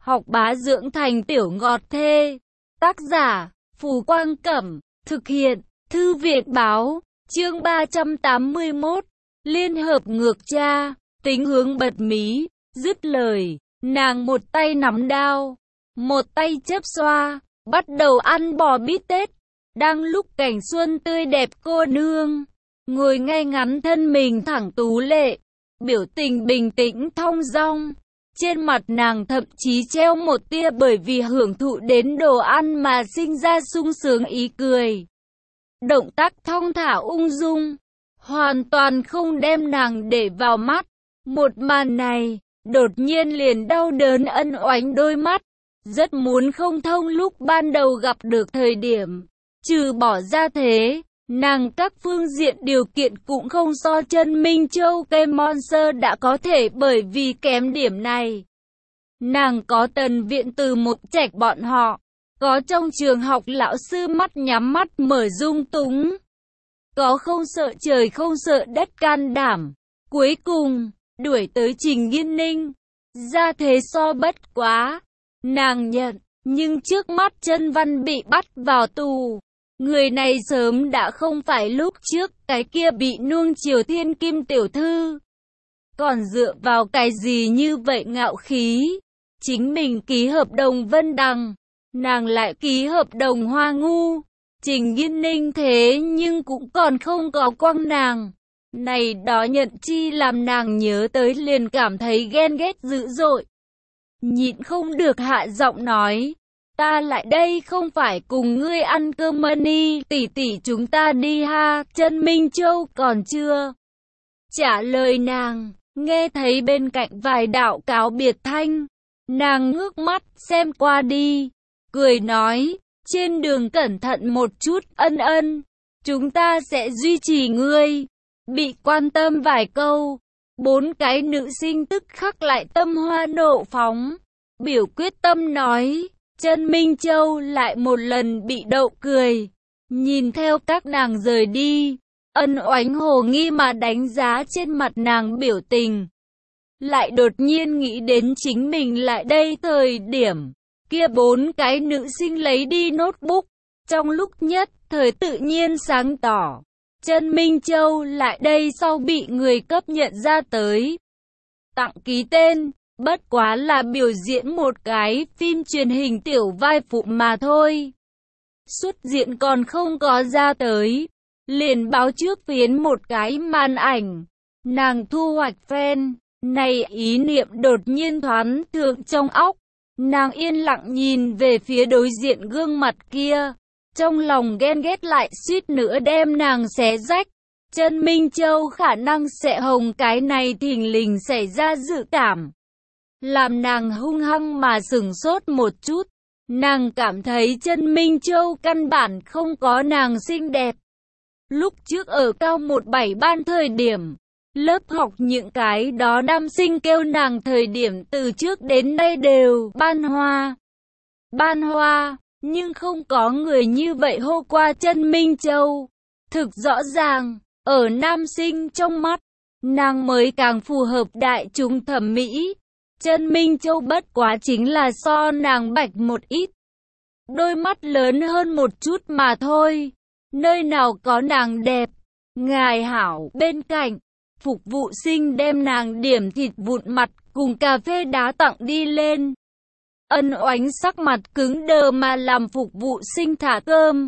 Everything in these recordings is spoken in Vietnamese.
học bá dưỡng thành tiểu ngọt thê. Tác giả, Phù Quang Cẩm, thực hiện, Thư viện Báo, chương 381, Liên hợp ngược cha, Tính Hướng bật mí, dứt lời, nàng một tay nắm đao, một tay chớp xoa, bắt đầu ăn bò bít tết. Đang lúc cảnh xuân tươi đẹp cô nương, ngồi ngay ngắn thân mình thẳng tú lệ, biểu tình bình tĩnh thong dong. Trên mặt nàng thậm chí treo một tia bởi vì hưởng thụ đến đồ ăn mà sinh ra sung sướng ý cười. Động tác thong thả ung dung, hoàn toàn không đem nàng để vào mắt. Một màn này, đột nhiên liền đau đớn ân oánh đôi mắt. Rất muốn không thông lúc ban đầu gặp được thời điểm. Trừ bỏ ra thế, nàng các phương diện điều kiện cũng không so chân Minh Châu cây Monster đã có thể, bởi vì kém điểm này. Nàng có Tần Viện Từ một trạch bọn họ, có trong trường học lão sư mắt nhắm mắt mở dung túng, có không sợ trời không sợ đất can đảm. Cuối cùng, đuổi tới Trình Nghiên Ninh. Ra thế so bất quá, nàng nhận, nhưng trước mắt Chân Văn bị bắt vào tù. Người này sớm đã không phải lúc trước cái kia bị nuông chiều thiên kim tiểu thư. Còn dựa vào cái gì như vậy ngạo khí? Chính mình ký hợp đồng Vân Đằng, nàng lại ký hợp đồng Hoa Ngu. Trình Nghiên Ninh thế nhưng cũng còn không có quăng nàng. Này đó nhận chi làm nàng nhớ tới liền cảm thấy ghen ghét dữ dội. Nhịn không được hạ giọng nói. Ta lại đây không phải cùng ngươi ăn cơm money, tỷ tỷ chúng ta đi ha. Chân Minh Châu còn chưa trả lời nàng, nghe thấy bên cạnh vài đạo cáo biệt thanh. Nàng ngước mắt xem qua đi, cười nói, trên đường cẩn thận một chút. Ân ân, chúng ta sẽ duy trì ngươi. Bị quan tâm vài câu, bốn cái nữ sinh tức khắc lại tâm hoa nộ phóng, biểu quyết tâm nói. Chân Minh Châu lại một lần bị đậu cười, nhìn theo các nàng rời đi, ân oánh hồ nghi mà đánh giá trên mặt nàng biểu tình. Lại đột nhiên nghĩ đến chính mình lại đây thời điểm kia bốn cái nữ sinh lấy đi notebook. Trong lúc nhất thời tự nhiên sáng tỏ, Chân Minh Châu lại đây sau bị người cấp nhận ra tới. Tặng ký tên, bất quá là biểu diễn một cái phim truyền hình tiểu vai phụ mà thôi. Xuất diện còn không có ra tới, liền báo trước phiến một cái màn ảnh. Nàng thu hoạch fan, này ý niệm đột nhiên thoáng thượng trong óc. Nàng yên lặng nhìn về phía đối diện gương mặt kia, trong lòng ghen ghét lại suýt nữa đem nàng xé rách. Chân Minh Châu khả năng sẽ hồng, cái này thình lình xảy ra dự cảm, làm nàng hung hăng mà sửng sốt một chút. Nàng cảm thấy Chân Minh Châu căn bản không có nàng xinh đẹp. Lúc trước ở cao 17 ban thời điểm, lớp học những cái đó nam sinh kêu nàng thời điểm từ trước đến nay đều Ban Hoa. Ban Hoa, nhưng không có người như vậy hô qua Chân Minh Châu. Thực rõ ràng, ở nam sinh trong mắt, nàng mới càng phù hợp đại chúng thẩm mỹ. Chân Minh Châu bất quá chính là so nàng bạch một ít, đôi mắt lớn hơn một chút mà thôi. Nơi nào có nàng đẹp. Ngài hảo bên cạnh, phục vụ sinh đem nàng điểm thịt vụn mặt cùng cà phê đá tặng đi lên. Ân oánh sắc mặt cứng đờ mà làm phục vụ sinh thả cơm.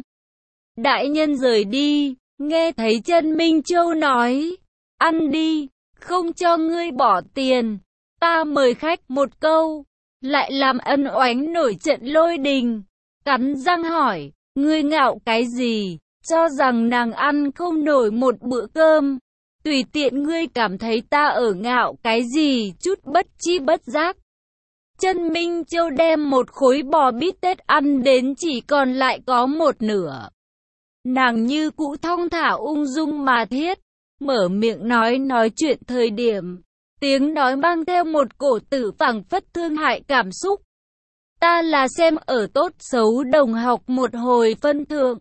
Đại nhân rời đi, nghe thấy Chân Minh Châu nói, ăn đi, không cho ngươi bỏ tiền. Ta mời khách một câu, lại làm ân oánh nổi trận lôi đình. Cắn răng hỏi, ngươi ngạo cái gì, cho rằng nàng ăn không nổi một bữa cơm. Tùy tiện ngươi cảm thấy ta ở ngạo cái gì, chút bất chi bất giác. Chân Minh Châu đem một khối bò bít tết ăn đến chỉ còn lại có một nửa. Nàng như cũ thong thả ung dung mà thiết, mở miệng nói chuyện thời điểm, tiếng nói mang theo một cổ tử phảng phất thương hại cảm xúc. Ta là xem ở tốt xấu đồng học một hồi phân thượng,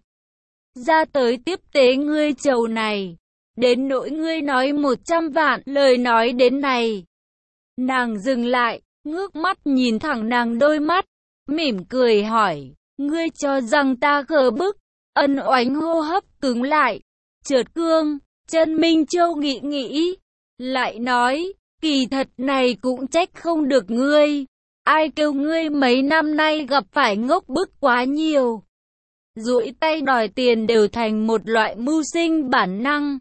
ra tới tiếp tế ngươi chầu này, đến nỗi ngươi nói 100 vạn lời nói đến này. Nàng dừng lại, ngước mắt nhìn thẳng nàng đôi mắt, mỉm cười hỏi, ngươi cho rằng ta khờ bức? Ân Oánh hô hấp cứng lại, chợt cương, chân Minh Châu nghĩ nghĩ, lại nói, kỳ thật này cũng trách không được ngươi. Ai kêu ngươi mấy năm nay gặp phải ngốc bức quá nhiều. Duỗi tay đòi tiền đều thành một loại mưu sinh bản năng.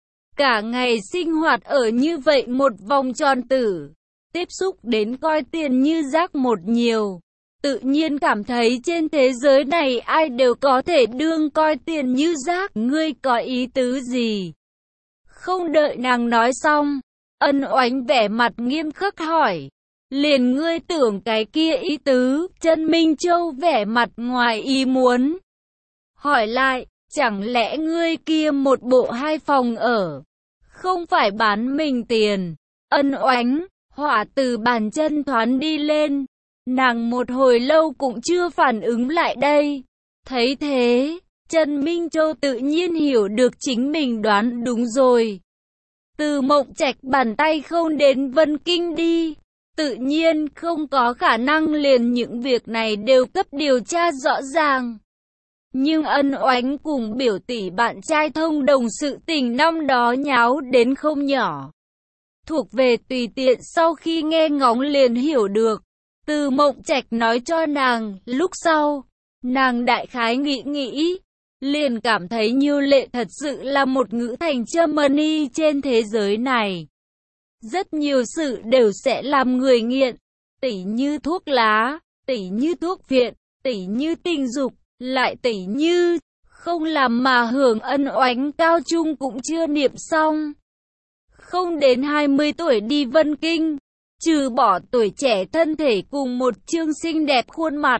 Cả ngày sinh hoạt ở như vậy một vòng tròn tử, tiếp xúc đến coi tiền như rác một nhiều. Tự nhiên cảm thấy trên thế giới này ai đều có thể đương coi tiền như rác. Ngươi có ý tứ gì? Không đợi nàng nói xong, Ân Oánh vẻ mặt nghiêm khắc hỏi. Liền ngươi tưởng cái kia ý tứ? Chân Minh Châu vẻ mặt ngoài ý muốn. Hỏi lại, chẳng lẽ ngươi kia một bộ 2 phòng ở, không phải bán mình tiền? Ân Oánh, hỏa từ bàn chân thoáng đi lên. Nàng một hồi lâu cũng chưa phản ứng lại đây. Thấy thế, Trần Minh Châu tự nhiên hiểu được chính mình đoán đúng rồi. Từ Mộng Trạch bàn tay không đến Vân Kinh đi, tự nhiên không có khả năng liền những việc này đều cấp điều tra rõ ràng. Nhưng Ân Oánh cùng biểu tỷ bạn trai thông đồng sự tình năm đó nháo đến không nhỏ. Thuộc về tùy tiện sau khi nghe ngóng liền hiểu được. Từ Mộng Trạch nói cho nàng, lúc sau, nàng đại khái nghĩ, liền cảm thấy Nhiêu Lệ thật sự là một ngữ thành Germany trên thế giới này. Rất nhiều sự đều sẽ làm người nghiện, tỉ như thuốc lá, tỉ như thuốc viện, tỉ như tình dục, lại tỉ như không làm mà hưởng. Ân Oánh cao trung cũng chưa niệm xong. Không đến 20 tuổi đi Vân Kinh, trừ bỏ tuổi trẻ thân thể cùng một chương xinh đẹp khuôn mặt,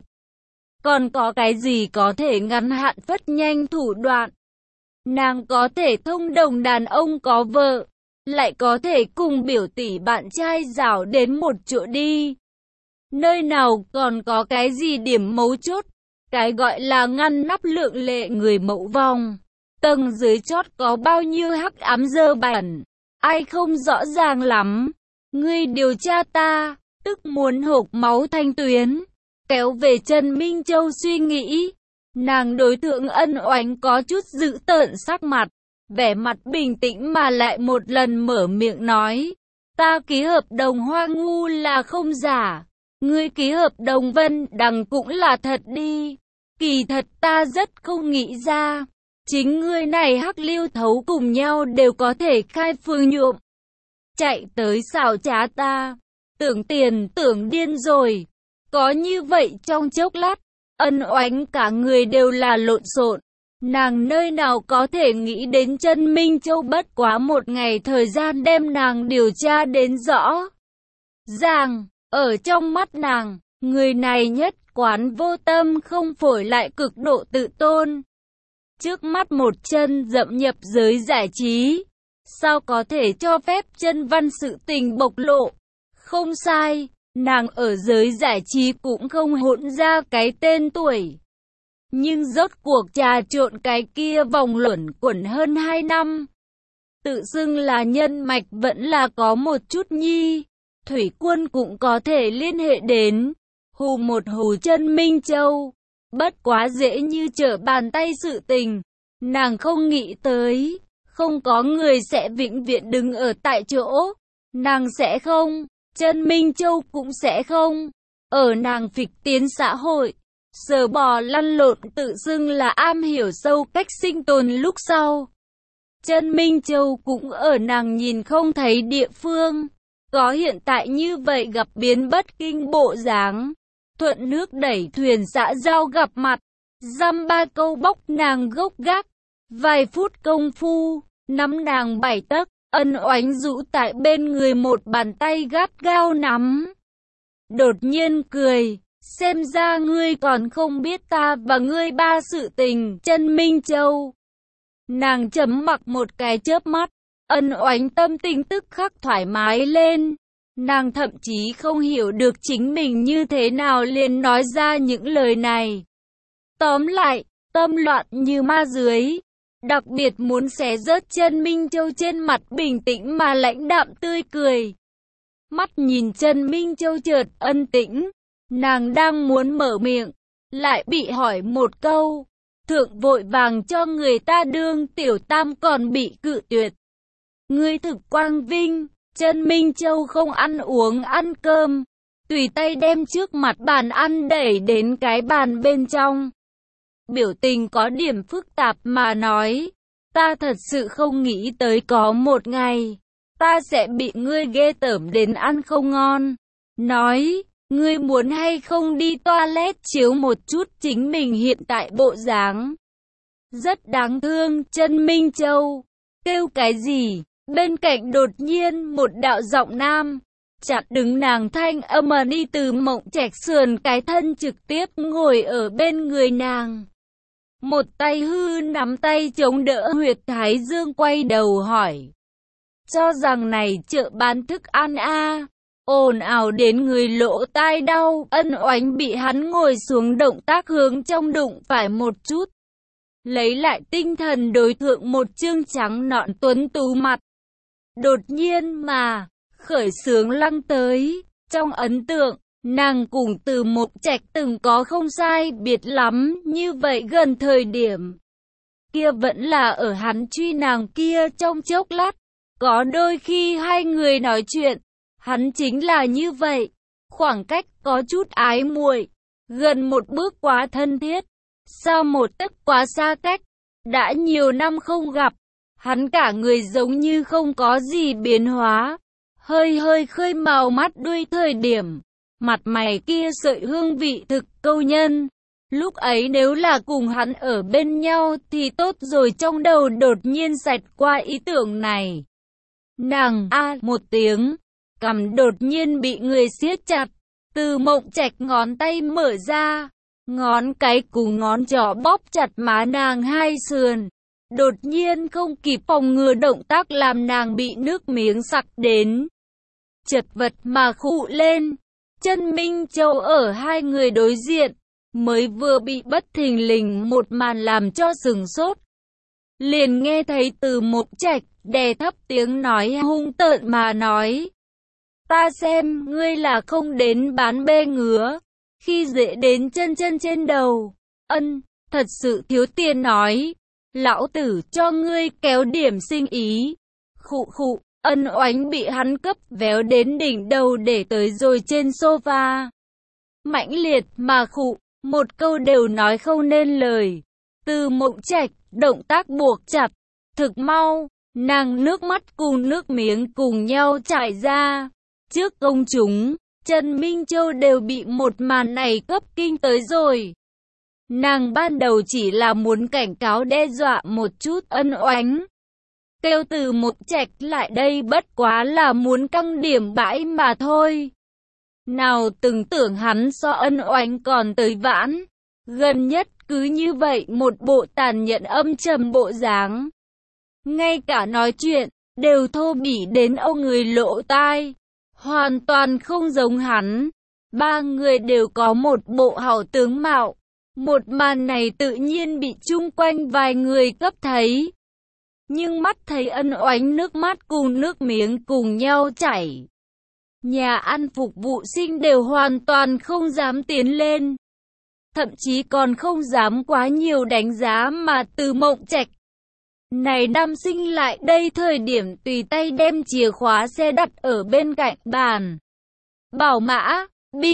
còn có cái gì có thể ngắn hạn phất nhanh thủ đoạn? Nàng có thể thông đồng đàn ông có vợ, lại có thể cùng biểu tỷ bạn trai rảo đến một chỗ đi. Nơi nào còn có cái gì điểm mấu chốt? Cái gọi là ngăn nắp lượng lệ người mẫu vòng, tầng dưới chót có bao nhiêu hắc ám dơ bẩn, ai không rõ ràng lắm. Ngươi điều tra ta, tức muốn hộc máu Thanh Tuyến. Kéo về Trần Minh Châu suy nghĩ, nàng đối tượng Ân Oánh có chút dữ tợn sắc mặt, vẻ mặt bình tĩnh mà lại một lần mở miệng nói, ta ký hợp đồng Hoa Ngu là không giả, ngươi ký hợp đồng Vân Đằng cũng là thật đi. Kỳ thật ta rất không nghĩ ra, chính ngươi này hắc lưu thấu cùng nhau đều có thể khai phương nhuộm, chạy tới xảo trá ta, tưởng tiền tưởng điên rồi. Có như vậy trong chốc lát, Ân Oánh cả người đều là lộn xộn. Nàng nơi nào có thể nghĩ đến Trần Minh Châu bất quá một ngày thời gian đem nàng điều tra đến rõ ràng. Ở trong mắt nàng, người này nhất quán vô tâm không phổi lại cực độ tự tôn. Trước mắt một chân dậm nhập giới giải trí, sao có thể cho phép chân văn sự tình bộc lộ? Không sai, nàng ở giới giải trí cũng không hỗn ra cái tên tuổi. Nhưng rốt cuộc trà trộn cái kia vòng luẩn quẩn hơn 2 năm. Tự xưng là nhân mạch vẫn là có một chút nhi. Thủy Quân cũng có thể liên hệ đến. Hù một hù Trần Minh Châu. Bất quá dễ như trở bàn tay sự tình. Nàng không nghĩ tới. Không có người sẽ vĩnh viễn đứng ở tại chỗ. Nàng sẽ không. Trần Minh Châu cũng sẽ không. Ở nàng phịch tiến xã hội, sờ bò lăn lộn tự xưng là am hiểu sâu cách sinh tồn lúc sau. Trần Minh Châu cũng ở nàng nhìn không thấy địa phương. Có hiện tại như vậy gặp biến bất kinh bộ dáng. Thuận nước đẩy thuyền xã giao gặp mặt. Dăm ba câu bóc nàng gốc gác. Vài phút công phu, nắm nàng 7 tấc. Ân Oánh rũ tại bên người một bàn tay gắt gao nắm. Đột nhiên cười, xem ra ngươi còn không biết ta và ngươi ba sự tình. Trần Minh Châu. Nàng chấm mặc một cái chớp mắt, Ân Oánh tâm tình tức khắc thoải mái lên. Nàng thậm chí không hiểu được chính mình như thế nào liền nói ra những lời này. Tóm lại, tâm loạn như ma dưới. Đặc biệt muốn xé rớt Trần Minh Châu trên mặt bình tĩnh mà lãnh đạm tươi cười. Mắt nhìn Trần Minh Châu chợt ân tĩnh, nàng đang muốn mở miệng, lại bị hỏi một câu. Thượng vội vàng cho người ta đương tiểu tam còn bị cự tuyệt. Ngươi thực quang vinh. Trần Minh Châu không ăn uống ăn cơm, tùy tay đem trước mặt bàn ăn đẩy đến cái bàn bên trong. Biểu tình có điểm phức tạp mà nói, ta thật sự không nghĩ tới có một ngày, ta sẽ bị ngươi ghê tởm đến ăn không ngon. Nói, ngươi muốn hay không đi toilet chiếu một chút chính mình hiện tại bộ dáng. Rất đáng thương. Trần Minh Châu kêu cái gì? Bên cạnh đột nhiên một đạo giọng nam chặn đứng nàng, thanh âm đi từ Mộng Trạch sườn cái thân trực tiếp ngồi ở bên người nàng. Một tay hư nắm tay chống đỡ huyệt thái dương, quay đầu hỏi. Cho rằng này chợ bán thức ăn a? Ồn ào đến người lỗ tai đau. Ân Oánh bị hắn ngồi xuống động tác hướng trong đụng phải một chút. Lấy lại tinh thần đối thượng một trương trắng nõn tuấn tú mặt. Đột nhiên mà, khởi sướng lăng tới. Trong ấn tượng, nàng cùng Từ Mộng Trạch từng có không sai biệt lắm như vậy gần thời điểm. Kia vẫn là ở hắn truy nàng kia trong chốc lát. Có đôi khi hai người nói chuyện, hắn chính là như vậy. Khoảng cách có chút ái muội, gần một bước quá thân thiết, sau một tấc quá xa cách. Đã nhiều năm không gặp, hắn cả người giống như không có gì biến hóa. Hơi hơi khơi màu mắt đuôi thời điểm, mặt mày kia sợi hương vị thực câu nhân. Lúc ấy nếu là cùng hắn ở bên nhau thì tốt rồi. Trong đầu đột nhiên xẹt qua ý tưởng này. Nàng a một tiếng, cằm đột nhiên bị người siết chặt. Từ Mộng Trạch ngón tay mở ra, ngón cái cùng ngón trỏ bóp chặt má nàng hai sườn. Đột nhiên không kịp phòng ngừa động tác làm nàng bị nước miếng sặc đến. Chật vật mà khụ lên. Trần Minh Châu ở hai người đối diện, mới vừa bị bất thình lình một màn làm cho sừng sốt. Liền nghe thấy Từ Mộng Trạch đè thấp tiếng nói hung tợn mà nói. Ta xem ngươi là không đến bán bê ngứa, khi dễ đến chân trên đầu. Ân, thật sự thiếu tiền nói. Lão tử cho ngươi kéo điểm sinh ý. Khụ khụ. Ân Oánh bị hắn cấp véo đến đỉnh đầu để tới rồi trên sofa. Mãnh liệt mà khụ, một câu đều nói không nên lời. Từ Mộng Trạch, động tác buộc chặt, thực mau, nàng nước mắt cùng nước miếng cùng nhau chảy ra. Trước công chúng, Trần Minh Châu đều bị một màn này cấp kinh tới rồi. Nàng ban đầu chỉ là muốn cảnh cáo đe dọa một chút Ân Oánh. Kêu Từ Mộng Trạch lại đây bất quá là muốn căng điểm bãi mà thôi. Nào từng tưởng hắn so Ân Oánh còn tới vãn. Gần nhất cứ như vậy một bộ tàn nhẫn âm trầm bộ dáng. Ngay cả nói chuyện, đều thô bỉ đến ông người lỗ tai. Hoàn toàn không giống hắn. Ba người đều có một bộ hảo tướng mạo. Một màn này tự nhiên bị chung quanh vài người cấp thấy. Nhưng mắt thấy Ân Oánh nước mắt cùng nước miếng cùng nhau chảy. Nhà ăn phục vụ sinh đều hoàn toàn không dám tiến lên. Thậm chí còn không dám quá nhiều đánh giá mà Từ Mộng Trạch. Này nam sinh lại đây thời điểm tùy tay đem chìa khóa xe đặt ở bên cạnh bàn. Bảo mã,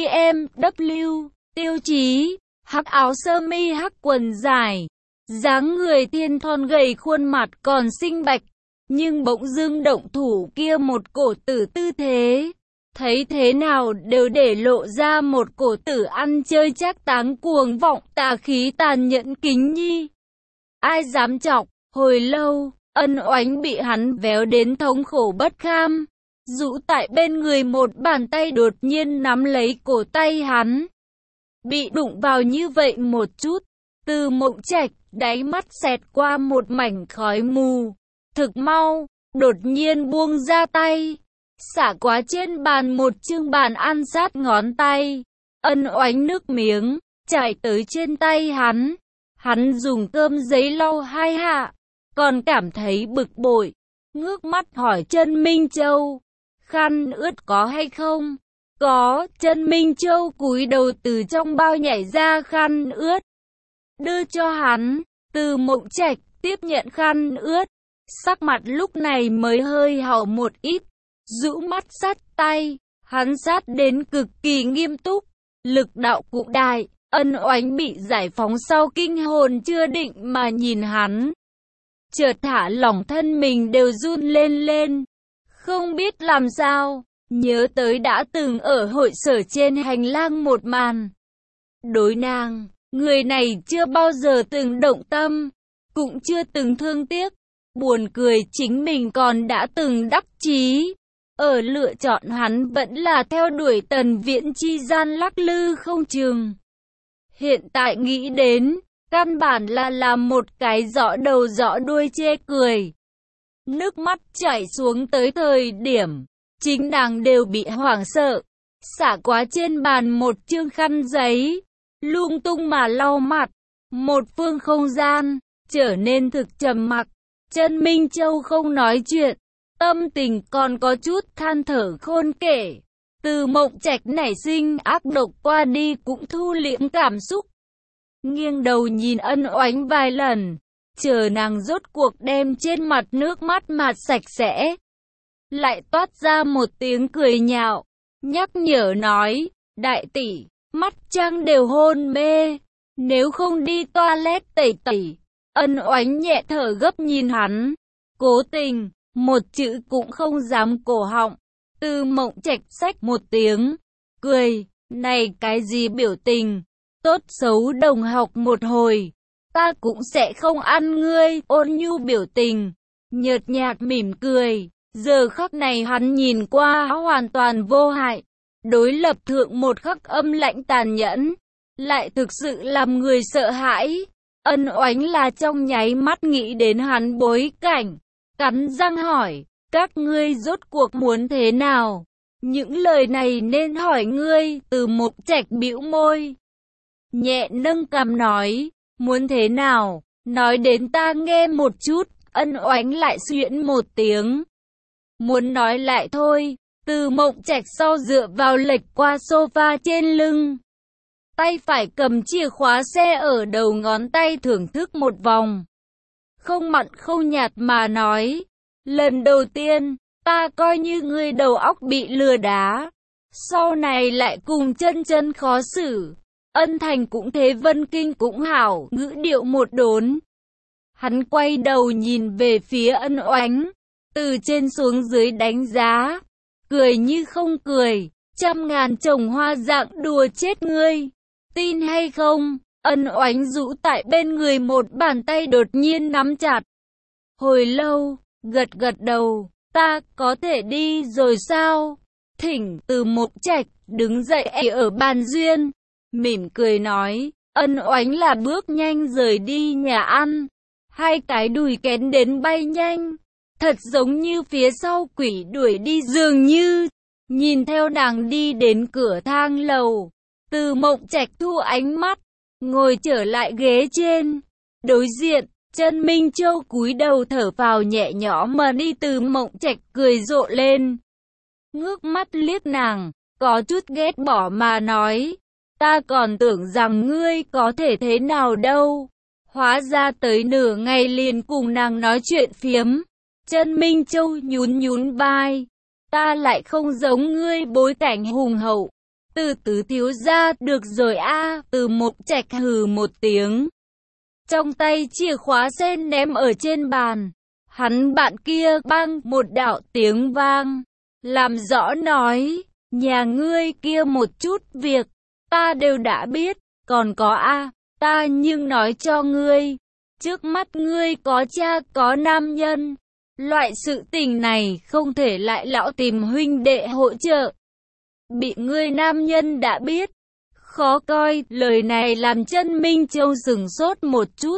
BMW, tiêu chí, hắc áo sơ mi hắc quần dài. Dáng người thiên thon gầy, khuôn mặt còn xinh bạch, nhưng bỗng dưng động thủ kia một cổ tử tư thế. Thấy thế nào đều để lộ ra một cổ tử ăn chơi trác táng cuồng vọng tà khí tàn nhẫn kính nhi. Ai dám chọc, hồi lâu, Ân Oánh bị hắn véo đến thống khổ bất kham. Rũ tại bên người một bàn tay đột nhiên nắm lấy cổ tay hắn. Bị đụng vào như vậy một chút, Từ Mộng Trạch, đáy mắt xẹt qua một mảnh khói mù. Thực mau, đột nhiên buông ra tay. Xả quá trên bàn một chương bàn ăn sát ngón tay. Ân Oánh nước miếng, chảy tới trên tay hắn. Hắn dùng cơm giấy lau hai hạ, còn cảm thấy bực bội. Ngước mắt hỏi Trần Minh Châu. khăn ướt có hay không? Có. Trần Minh Châu cúi đầu từ trong bao nhảy ra khăn ướt, đưa cho hắn. Từ Mộng Trạch tiếp nhận khăn ướt, sắc mặt lúc này mới hơi hậu một ít, rũ mắt sát tay, hắn sát đến cực kỳ nghiêm túc, lực đạo cũng đại. Ân Oánh bị giải phóng sau kinh hồn chưa định mà nhìn hắn, chợt thả lỏng thân mình đều run lên lên, không biết làm sao, nhớ tới đã từng ở hội sở trên hành lang một màn. Đối nàng, người này chưa bao giờ từng động tâm, cũng chưa từng thương tiếc. Buồn cười chính mình còn đã từng đắc chí, ở lựa chọn hắn vẫn là theo đuổi Tần Viễn chi gian lắc lư không chừng. Hiện tại nghĩ đến, căn bản là làm một cái rõ đầu rõ đuôi chê cười. Nước mắt chảy xuống tới thời điểm, chính nàng đều bị hoảng sợ, xả quá trên bàn một chương khăn giấy, lung tung mà lau mặt. Một phương không gian, trở nên thực trầm mặc. Trần Minh Châu không nói chuyện, tâm tình còn có chút than thở khôn kể. Từ Mộng Trạch nảy sinh ác độc qua đi cũng thu liễm cảm xúc, nghiêng đầu nhìn Ân Oánh vài lần, chờ nàng rốt cuộc đem trên mặt nước mắt mạt sạch sẽ. Lại toát ra một tiếng cười nhạo, nhắc nhở nói, đại tỷ, mắt Trang đều hôn mê, nếu không đi toilet tẩy tẩy. Ân Oánh nhẹ thở gấp nhìn hắn, cố tình, một chữ cũng không dám cổ họng. Từ Mộng Trạch xách một tiếng, cười, này cái gì biểu tình, tốt xấu đồng học một hồi, ta cũng sẽ không ăn ngươi. Ôn nhu biểu tình, nhợt nhạt mỉm cười, giờ khắc này hắn nhìn qua hoàn toàn vô hại, đối lập thượng một khắc âm lạnh tàn nhẫn, lại thực sự làm người sợ hãi. Ân Oánh là trong nháy mắt nghĩ đến hắn bối cảnh, cắn răng hỏi, các ngươi rốt cuộc muốn thế nào? Những lời này nên hỏi ngươi. Từ Mộng Trạch bĩu môi, nhẹ nâng cằm nói, muốn thế nào? Nói đến ta nghe một chút. Ân Oánh lại xuyễn một tiếng, muốn nói lại thôi. Từ Mộng Trạch sau dựa vào lệch qua sofa trên lưng, tay phải cầm chìa khóa xe ở đầu ngón tay thưởng thức một vòng, không mặn không nhạt mà nói, lần đầu tiên, ta coi như ngươi đầu óc bị lừa đá, sau này lại cùng chân chân khó xử. Ân Thành cũng thế, Vân Kinh cũng hảo, ngữ điệu một đốn. Hắn quay đầu nhìn về phía Ân Oánh, từ trên xuống dưới đánh giá, cười như không cười, trăm ngàn chồng hoa dạng đùa chết ngươi. Tin hay không? Ân Oánh rũ tại bên người, một bàn tay đột nhiên nắm chặt. Hồi lâu, gật gật đầu, ta có thể đi rồi sao? Thỉnh. Từ Mộng Trạch đứng dậy ở bàn duyên, mỉm cười nói. Ân Oánh là bước nhanh rời đi nhà ăn, hai cái đùi kén đến bay nhanh, thật giống như phía sau quỷ đuổi đi dường như. Nhìn theo nàng đi đến cửa thang lầu, Từ Mộng Trạch thu ánh mắt, ngồi trở lại ghế trên. Đối diện, Trần Minh Châu cúi đầu thở phào nhẹ nhõm mà đi. Từ Mộng Trạch cười rộ lên, ngước mắt liếc nàng, có chút ghét bỏ mà nói, ta còn tưởng rằng ngươi có thể thế nào đâu. Hóa ra tới nửa ngày liền cùng nàng nói chuyện phiếm. Trần Minh Châu nhún nhún vai, ta lại không giống ngươi bối cảnh hùng hậu. Từ thiếu gia, được rồi a. Từ Mộng Trạch hừ một tiếng, trong tay chìa khóa xe ném ở trên bàn. Hắn bạn kia bang một đạo tiếng vang, làm rõ nói, nhà ngươi kia một chút việc, ta đều đã biết, còn có a, ta nhưng nói cho ngươi, trước mắt ngươi có cha có nam nhân, loại sự tình này không thể lại lão tìm huynh đệ hỗ trợ. Bị ngươi nam nhân đã biết, khó coi. Lời này làm Trần Minh Châu sửng sốt một chút,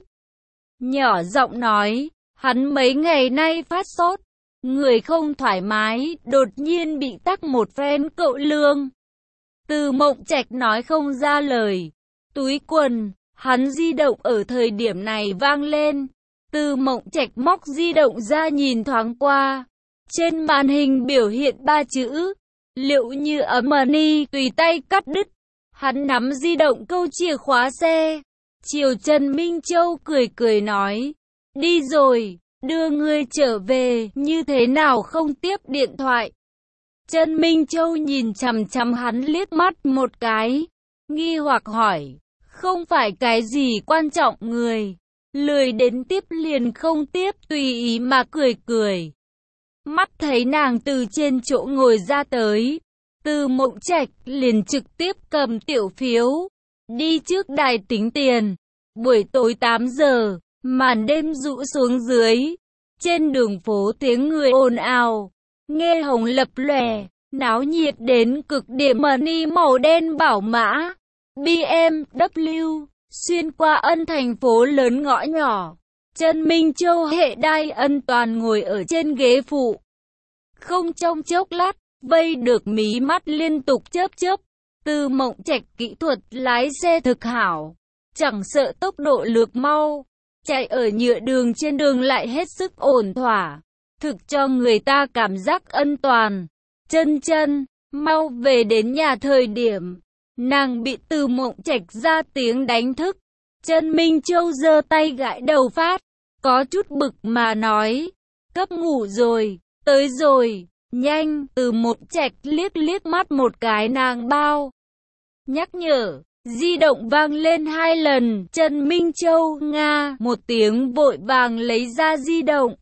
nhỏ giọng nói, hắn mấy ngày nay phát sốt, người không thoải mái, đột nhiên bị tắc một phen cậu lương. Từ Mộng Trạch nói không ra lời. Túi quần, hắn di động ở thời điểm này vang lên. Từ Mộng Trạch móc di động ra nhìn thoáng qua, Trên màn hình biểu hiện 3 chữ, Liệu Như Money, tùy tay cắt đứt. Hắn nắm di động câu chìa khóa xe. Chiều Trần Minh Châu cười cười nói, đi rồi, đưa ngươi trở về, như thế nào không tiếp điện thoại. Trần Minh Châu nhìn chằm chằm hắn liếc mắt một cái, nghi hoặc hỏi, không phải cái gì quan trọng người, lười đến tiếp liền không tiếp, tùy ý mà cười cười. Mắt thấy nàng từ trên chỗ ngồi ra tới, Từ Mộng Trạch liền trực tiếp cầm tiểu phiếu, đi trước đài tính tiền. Buổi tối 8 giờ, màn đêm rũ xuống dưới, trên đường phố tiếng người ồn ào, nghe hồng lập lòe, náo nhiệt đến cực điểm. Money màu đen bảo mã, BMW, xuyên qua ân thành phố lớn ngõ nhỏ. Trần Minh Châu hệ đai ân toàn ngồi ở trên ghế phụ. Không trong chốc lát, vây được mí mắt liên tục chớp chớp. Từ Mộng Trạch kỹ thuật lái xe thực hảo, chẳng sợ tốc độ lược mau, chạy ở nhựa đường trên đường lại hết sức ổn thỏa, thực cho người ta cảm giác an toàn. Chân mau về đến nhà thời điểm, nàng bị Từ Mộng Trạch ra tiếng đánh thức. Trần Minh Châu giơ tay gãi đầu phát, có chút bực mà nói, cấp ngủ rồi, tới rồi, nhanh. Từ Mộng Trạch liếc mắt một cái nàng bao. Nhắc nhở, di động vang lên 2 lần, Trần Minh Châu nga một tiếng vội vàng lấy ra di động.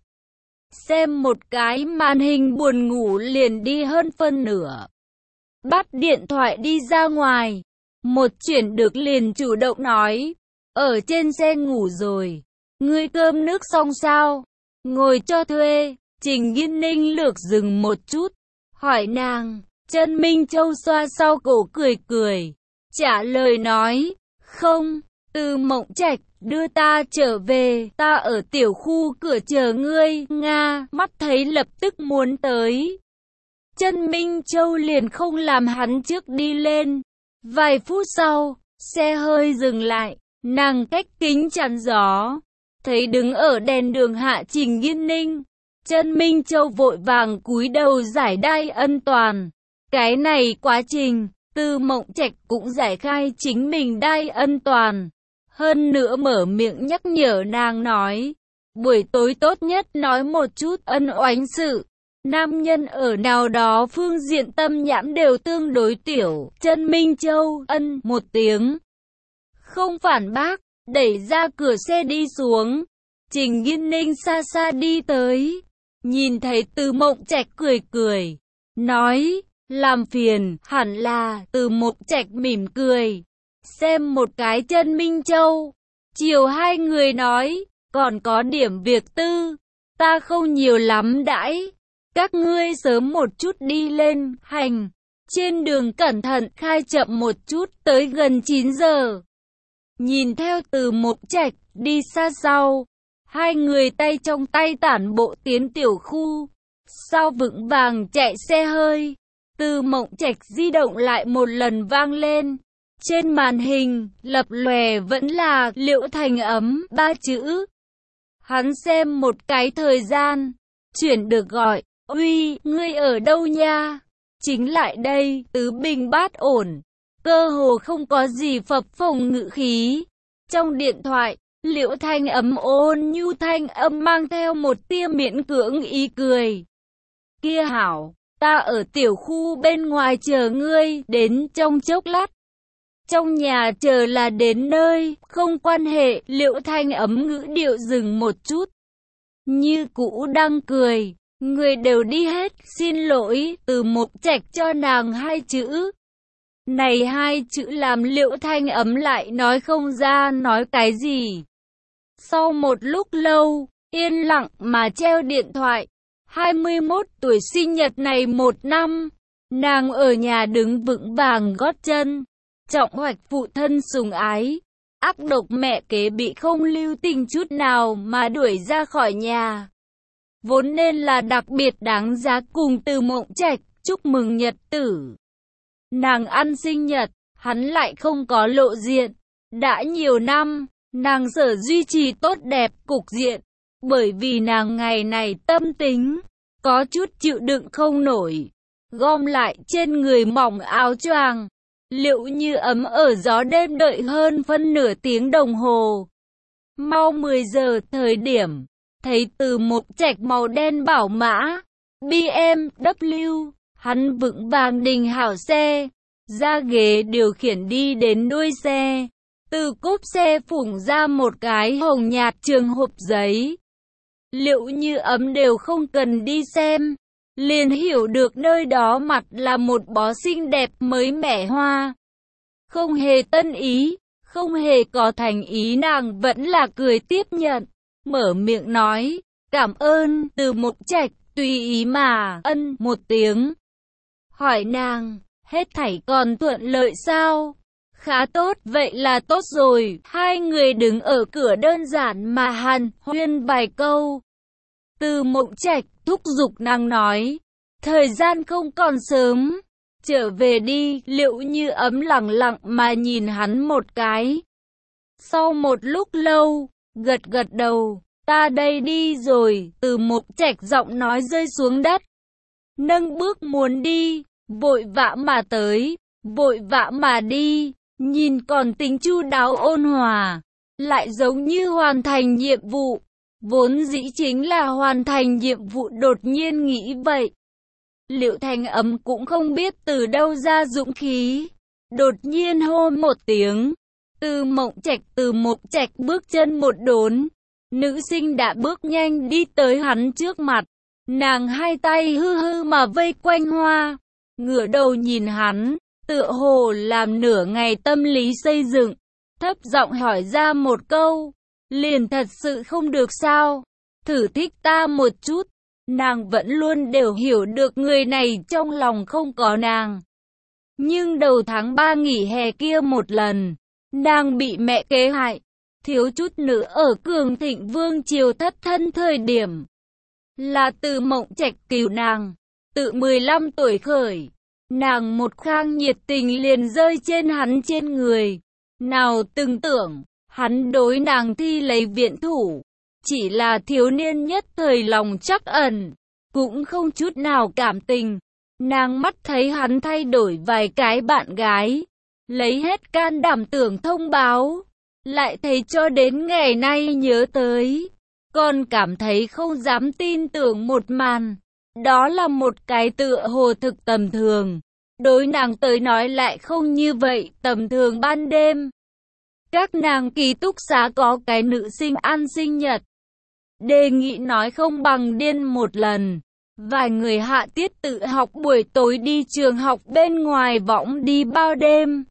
Xem một cái màn hình buồn ngủ liền đi hơn phân nửa. Bắt điện thoại đi ra ngoài, một chuyển được liền chủ động nói, ở trên xe ngủ rồi, ngươi cơm nước xong sao? Ngồi cho thuê. Trình Nghiên Ninh lược dừng một chút, hỏi nàng. Trần Minh Châu xoa sau cổ cười cười, trả lời nói, không. Từ Mộng Trạch, đưa ta trở về, ta ở tiểu khu cửa chờ ngươi, nga. Mắt thấy lập tức muốn tới, Trần Minh Châu liền không làm hắn trước đi lên. Vài phút sau, xe hơi dừng lại, nàng cách kính chắn gió, thấy đứng ở đèn đường hạ Trình Nghiên Ninh. Trần Minh Châu vội vàng cúi đầu giải đai an toàn. Cái này quá trình, Từ Mộng Trạch cũng giải khai chính mình đai an toàn. Hơn nữa mở miệng nhắc nhở nàng nói, buổi tối tốt nhất nói một chút ân oánh sự. Nam nhân ở nào đó phương diện tâm nhãn đều tương đối tiểu. Trần Minh Châu ân một tiếng, không phản bác, đẩy ra cửa xe đi xuống. Trình Nghiên Ninh xa xa đi tới, nhìn thấy Từ Mộng Trạch cười cười, nói, làm phiền. Hẳn là. Từ Mộng Trạch mỉm cười, xem một cái Trần Minh Châu. Chiều hai người nói, còn có điểm việc tư, ta không nhiều lắm đãi, các ngươi sớm một chút đi lên, hành. Trên đường cẩn thận, khai chậm một chút, tới gần 9 giờ. Nhìn theo Từ Mộng Trạch đi xa sau, hai người tay trong tay tản bộ tiến tiểu khu. Sau vững vàng chạy xe hơi, Từ Mộng Trạch di động lại một lần vang lên. Trên màn hình, lập lòe vẫn là Liễu Thành Ấm 3 chữ. Hắn xem một cái thời gian, chuyển được gọi, uy, ngươi ở đâu nha? Chính lại đây. Tứ bình bát ổn, cơ hồ không có gì phập phồng ngữ khí. Trong điện thoại, Liễu Thành Ấm ôn nhu thanh âm mang theo một tia miễn cưỡng ý cười. Kia hảo, ta ở tiểu khu bên ngoài chờ ngươi, đến trong chốc lát. Trong nhà chờ là đến nơi, không quan hệ. Liễu Thanh Ấm ngữ điệu dừng một chút, như cũ đang cười, người đều đi hết, xin lỗi. Từ Mộng Trạch cho nàng 2 chữ. Này 2 chữ làm Liễu Thanh Ấm lại nói không ra nói cái gì. Sau một lúc lâu, yên lặng mà treo điện thoại. 21 tuổi sinh nhật này 1 năm, nàng ở nhà đứng vững vàng gót chân, trọng hoạch phụ thân sủng ái. Ác độc mẹ kế bị không lưu tình chút nào mà đuổi ra khỏi nhà. Vốn nên là đặc biệt đáng giá cùng Từ Mộng Trạch chúc mừng nhật tử. Nàng ăn sinh nhật, hắn lại không có lộ diện. Đã nhiều năm, nàng sở duy trì tốt đẹp cục diện, bởi vì nàng ngày này tâm tính có chút chịu đựng không nổi, gom lại trên người mỏng áo choàng. Liệu Như Ấm ở gió đêm đợi hơn phân nửa tiếng đồng hồ. Mau 10 giờ thời điểm, thấy Từ Mộc Trạch màu đen bảo mã BMW, hắn vững vàng đình hảo xe, ra ghế điều khiển đi đến đuôi xe. Từ cốp xe phủng ra một cái hồng nhạt trường hộp giấy. Liệu Như Ấm đều không cần đi xem, liền hiểu được nơi đó mặt là một bó xinh đẹp mới mẻ hoa. Không hề tân ý, không hề có thành ý, nàng vẫn là cười tiếp nhận, mở miệng nói, cảm ơn. Từ Mộc Trạch tùy ý mà ân một tiếng. Hỏi nàng, hết thảy còn thuận lợi sao? Khá tốt, vậy là tốt rồi. Hai người đứng ở cửa đơn giản mà hàn huyên vài câu. Từ Mộc Trạch thúc giục nàng nói, thời gian không còn sớm, trở về đi. Liệu Như Ấm lẳng lặng mà nhìn hắn một cái. Sau một lúc lâu, gật gật đầu, ta đây đi rồi. Từ Mộc Trạch giọng nói rơi xuống đất, nâng bước muốn đi, vội vã mà tới, vội vã mà đi, nhìn còn tính chu đáo ôn hòa, lại giống như hoàn thành nhiệm vụ. Vốn dĩ chính là hoàn thành nhiệm vụ, đột nhiên nghĩ vậy. Liệu Thanh Ấm cũng không biết từ đâu ra dũng khí, đột nhiên hô một tiếng, Từ Mộc Trạch. Từ Mộc Trạch bước chân một đốn, nữ sinh đã bước nhanh đi tới hắn trước mặt, nàng hai tay hư hư mà vây quanh hoa, ngửa đầu nhìn hắn, tựa hồ làm nửa ngày tâm lý xây dựng, thấp giọng hỏi ra một câu, liền thật sự không được sao? Thử thích ta một chút. Nàng vẫn luôn đều hiểu được người này trong lòng không có nàng. Nhưng đầu tháng 3 nghỉ hè kia một lần, nàng bị mẹ kế hại, thiếu chút nữa ở Cường Thịnh Vương triều thất thân thời điểm. Là Từ Mộc Trạch cứu nàng, tự 15 tuổi khởi, nàng một khang nhiệt tình liền rơi trên hắn trên người. Nào từng tưởng, hắn đối nàng thi lấy viện thủ, chỉ là thiếu niên nhất thời lòng trắc ẩn, cũng không chút nào cảm tình. Nàng mắt thấy hắn thay đổi vài cái bạn gái, lấy hết can đảm tưởng thông báo, lại thấy cho đến ngày nay nhớ tới, còn cảm thấy không dám tin tưởng một màn. Đó là một cái tựa hồ thực tầm thường, đối nàng tới nói lại không như vậy. Tầm thường ban đêm, các nàng ký túc xá có cái nữ sinh ăn sinh nhật, đề nghị nói không bằng điên một lần. Vài người hạ tiết tự học buổi tối đi trường học bên ngoài võng đi bao đêm.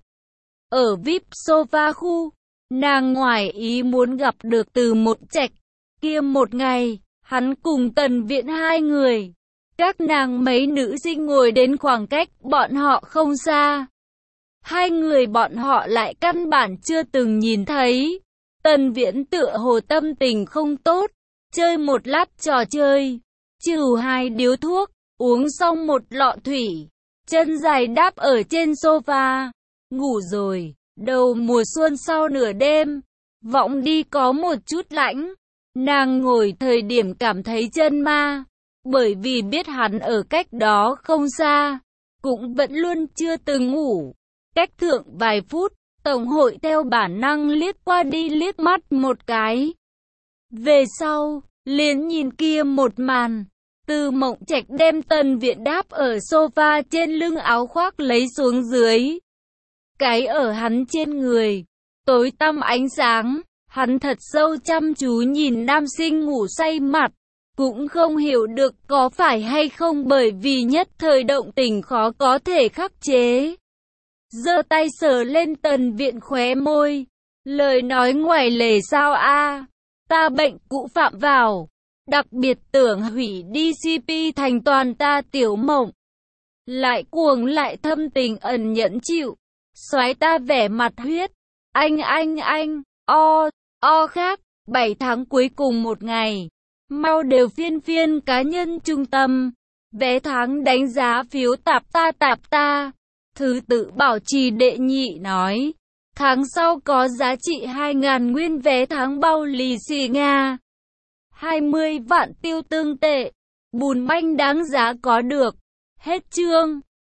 Ở VIP sofa khu, nàng ngoài ý muốn gặp được Từ Mộc Trạch. Kia một ngày, hắn cùng Tần Viện hai người, các nàng mấy nữ sinh ngồi đến khoảng cách bọn họ không xa. Hai người bọn họ lại căn bản chưa từng nhìn thấy. Tần Viễn tựa hồ tâm tình không tốt, chơi một lát trò chơi, trừ hai điếu thuốc, uống xong một lọ thủy, chân dài đáp ở trên sofa, ngủ rồi. Đầu mùa xuân sau nửa đêm, võng đi có một chút lạnh, nàng ngồi thời điểm cảm thấy chân ma, bởi vì biết hắn ở cách đó không xa, cũng vẫn luôn chưa từng ngủ. Cách thượng vài phút, Tổng hội theo bản năng liếc qua đi liếc mắt một cái. Về sau, liền nhìn kia một màn, Từ Mộc Trạch đem Tần Viện đáp ở sofa trên lưng áo khoác lấy xuống dưới, cái ở hắn trên người, tối tăm ánh sáng, hắn thật sâu chăm chú nhìn nam sinh ngủ say mặt, cũng không hiểu được có phải hay không bởi vì nhất thời động tình khó có thể khắc chế. Giơ tay sờ lên Tần Viện khóe môi, lời nói ngoài lề sao a, ta bệnh cũ phạm vào, đặc biệt tưởng hủy đi CP thành toàn ta Tiểu Mộng, lại cuồng lại thâm tình ẩn nhẫn chịu, soái ta vẻ mặt huyết, anh, khác, 7 tháng cuối cùng một ngày, mau đều phiên cá nhân trung tâm, vé tháng đánh giá phiếu tạp ta. Thứ tự bảo trì đệ nhị nói, tháng sau có giá trị 2.000 nguyên vé tháng bao lì xì Nga. 20 vạn tiêu tương tệ. Bùn banh đáng giá có được. Hết chương.